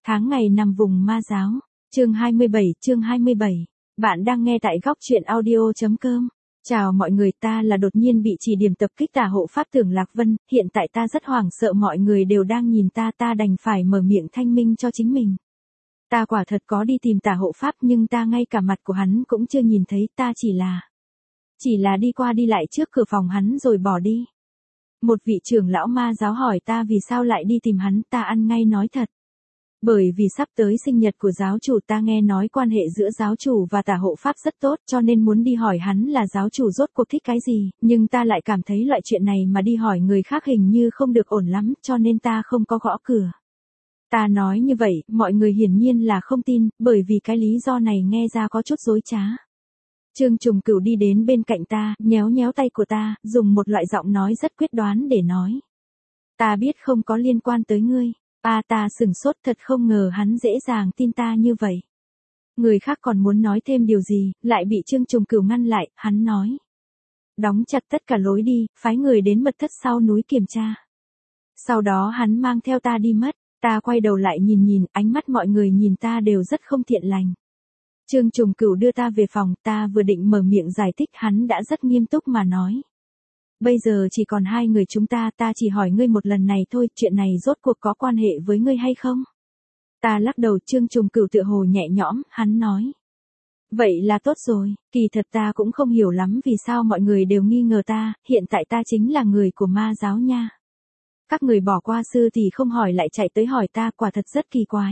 Tháng ngày nằm vùng ma giáo. Chương 27. Bạn đang nghe tại góc truyện audio.com. Chào mọi người, ta là đột nhiên bị chỉ điểm tập kích tà hộ pháp Tưởng Lạc Vân, hiện tại ta rất hoảng sợ, mọi người đều đang nhìn ta đành phải mở miệng thanh minh cho chính mình. Ta quả thật có đi tìm tà hộ pháp nhưng ta ngay cả mặt của hắn cũng chưa nhìn thấy, ta chỉ là đi qua đi lại trước cửa phòng hắn rồi bỏ đi. Một vị trưởng lão ma giáo hỏi ta vì sao lại đi tìm hắn, ta ăn ngay nói thật. Bởi vì sắp tới sinh nhật của giáo chủ, ta nghe nói quan hệ giữa giáo chủ và tà hộ pháp rất tốt, cho nên muốn đi hỏi hắn là giáo chủ rốt cuộc thích cái gì, nhưng ta lại cảm thấy loại chuyện này mà đi hỏi người khác hình như không được ổn lắm, cho nên ta không có gõ cửa. Ta nói như vậy, mọi người hiển nhiên là không tin, bởi vì cái lý do này nghe ra có chút dối trá. Trương Trùng Cửu đi đến bên cạnh ta, nhéo nhéo tay của ta, dùng một loại giọng nói rất quyết đoán để nói. Ta biết không có liên quan tới ngươi. Ta sửng sốt, thật không ngờ hắn dễ dàng tin ta như vậy. Người khác còn muốn nói thêm điều gì, lại bị Trương Trùng Cửu ngăn lại, hắn nói. Đóng chặt tất cả lối đi, phái người đến mật thất sau núi kiểm tra. Sau đó hắn mang theo ta đi mất, ta quay đầu lại nhìn, ánh mắt mọi người nhìn ta đều rất không thiện lành. Trương Trùng Cửu đưa ta về phòng, ta vừa định mở miệng giải thích, hắn đã rất nghiêm túc mà nói. Bây giờ chỉ còn hai người chúng ta chỉ hỏi ngươi một lần này thôi, chuyện này rốt cuộc có quan hệ với ngươi hay không? Ta lắc đầu, Trương Trùng Cửu tựa hồ nhẹ nhõm, hắn nói. Vậy là tốt rồi, kỳ thật ta cũng không hiểu lắm vì sao mọi người đều nghi ngờ ta, hiện tại ta chính là người của ma giáo nha. Các người bỏ qua sư thì không hỏi lại chạy tới hỏi ta, quả thật rất kỳ quái.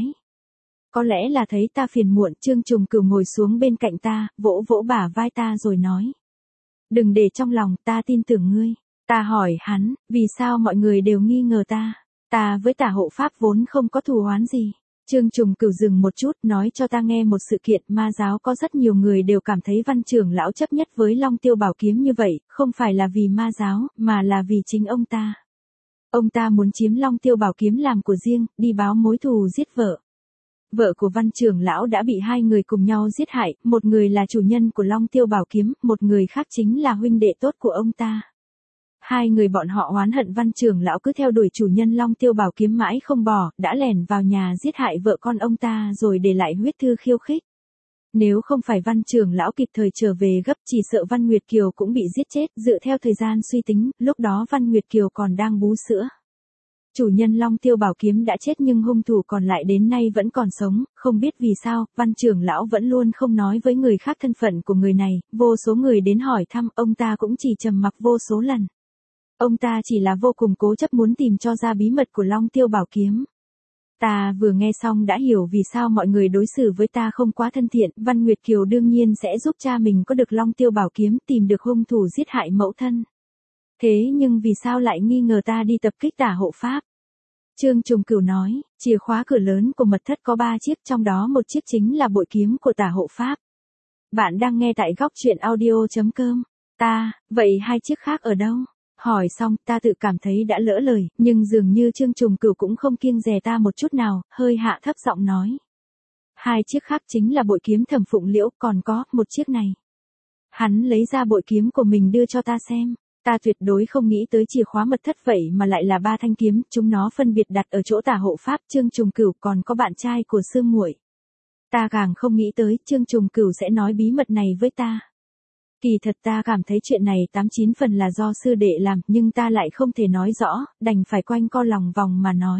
Có lẽ là thấy ta phiền muộn, Trương Trùng Cửu ngồi xuống bên cạnh ta, vỗ vỗ bả vai ta rồi nói. Đừng để trong lòng, ta tin tưởng ngươi. Ta hỏi hắn, vì sao mọi người đều nghi ngờ ta? Ta với tà hộ pháp vốn không có thù oán gì. Trương Trùng Cửu dừng một chút, nói cho ta nghe một sự kiện, ma giáo có rất nhiều người đều cảm thấy Văn trưởng lão chấp nhất với Long Tiêu Bảo Kiếm như vậy, không phải là vì ma giáo, mà là vì chính ông ta. Ông ta muốn chiếm Long Tiêu Bảo Kiếm làm của riêng, đi báo mối thù giết vợ. Vợ của Văn trưởng lão đã bị hai người cùng nhau giết hại, một người là chủ nhân của Long Tiêu Bảo Kiếm, một người khác chính là huynh đệ tốt của ông ta. Hai người bọn họ oán hận Văn trưởng lão cứ theo đuổi chủ nhân Long Tiêu Bảo Kiếm mãi không bỏ, đã lẻn vào nhà giết hại vợ con ông ta rồi để lại huyết thư khiêu khích. Nếu không phải Văn trưởng lão kịp thời trở về gấp, chỉ sợ Văn Nguyệt Kiều cũng bị giết chết. Dựa theo thời gian suy tính, lúc đó Văn Nguyệt Kiều còn đang bú sữa. Chủ nhân Long Tiêu Bảo Kiếm đã chết nhưng hung thủ còn lại đến nay vẫn còn sống, không biết vì sao, Văn trưởng lão vẫn luôn không nói với người khác thân phận của người này, vô số người đến hỏi thăm, ông ta cũng chỉ trầm mặc vô số lần. Ông ta chỉ là vô cùng cố chấp muốn tìm cho ra bí mật của Long Tiêu Bảo Kiếm. Ta vừa nghe xong đã hiểu vì sao mọi người đối xử với ta không quá thân thiện, Văn Nguyệt Kiều đương nhiên sẽ giúp cha mình có được Long Tiêu Bảo Kiếm, tìm được hung thủ giết hại mẫu thân. Thế nhưng vì sao lại nghi ngờ ta đi tập kích tà hộ pháp? Trương Trùng Cửu nói, chìa khóa cửa lớn của mật thất có 3 chiếc, trong đó một chiếc chính là bội kiếm của tà hộ pháp. Bạn đang nghe tại góc truyện audio.com. Vậy 2 chiếc khác ở đâu? Hỏi xong, ta tự cảm thấy đã lỡ lời, nhưng dường như Trương Trùng Cửu cũng không kiêng dè ta một chút nào, hơi hạ thấp giọng nói. 2 chiếc khác chính là bội kiếm Thẩm Phụng Liễu, còn có một chiếc này. Hắn lấy ra bội kiếm của mình đưa cho ta xem. Ta tuyệt đối không nghĩ tới chìa khóa mật thất vậy mà lại là 3 thanh kiếm, chúng nó phân biệt đặt ở chỗ tà hộ pháp, Trương Trùng Cửu còn có bạn trai của sư muội. Ta càng không nghĩ tới Trương Trùng Cửu sẽ nói bí mật này với ta. Kỳ thật ta cảm thấy chuyện này 89 phần là do sư đệ làm, nhưng ta lại không thể nói rõ, đành phải quanh co lòng vòng mà nói.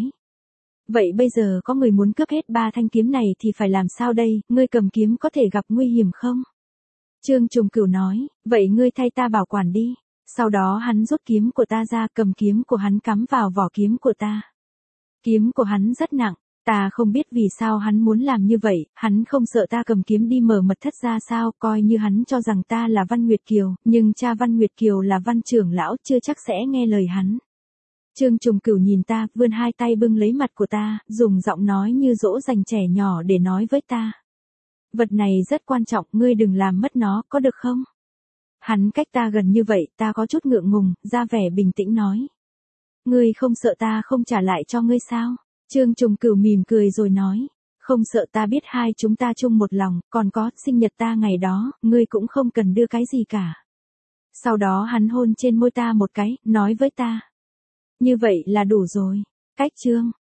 Vậy bây giờ có người muốn cướp hết 3 thanh kiếm này thì phải làm sao đây, ngươi cầm kiếm có thể gặp nguy hiểm không? Trương Trùng Cửu nói, vậy ngươi thay ta bảo quản đi. Sau đó hắn rút kiếm của ta ra, cầm kiếm của hắn cắm vào vỏ kiếm của ta. Kiếm của hắn rất nặng, ta không biết vì sao hắn muốn làm như vậy, hắn không sợ ta cầm kiếm đi mở mật thất ra sao, coi như hắn cho rằng ta là Văn Nguyệt Kiều, nhưng cha Văn Nguyệt Kiều là Văn trưởng lão, chưa chắc sẽ nghe lời hắn. Trương Trùng Cửu nhìn ta, vươn 2 tay bưng lấy mặt của ta, dùng giọng nói như dỗ dành trẻ nhỏ để nói với ta. Vật này rất quan trọng, ngươi đừng làm mất nó, có được không? Hắn cách ta gần như vậy, ta có chút ngượng ngùng, ra vẻ bình tĩnh nói. Ngươi không sợ ta không trả lại cho ngươi sao? Trương Trùng Cửu mỉm cười rồi nói. Không sợ, ta biết hai chúng ta chung một lòng, còn có, sinh nhật ta ngày đó, ngươi cũng không cần đưa cái gì cả. Sau đó hắn hôn trên môi ta một cái, nói với ta. Như vậy là đủ rồi. Cách chương.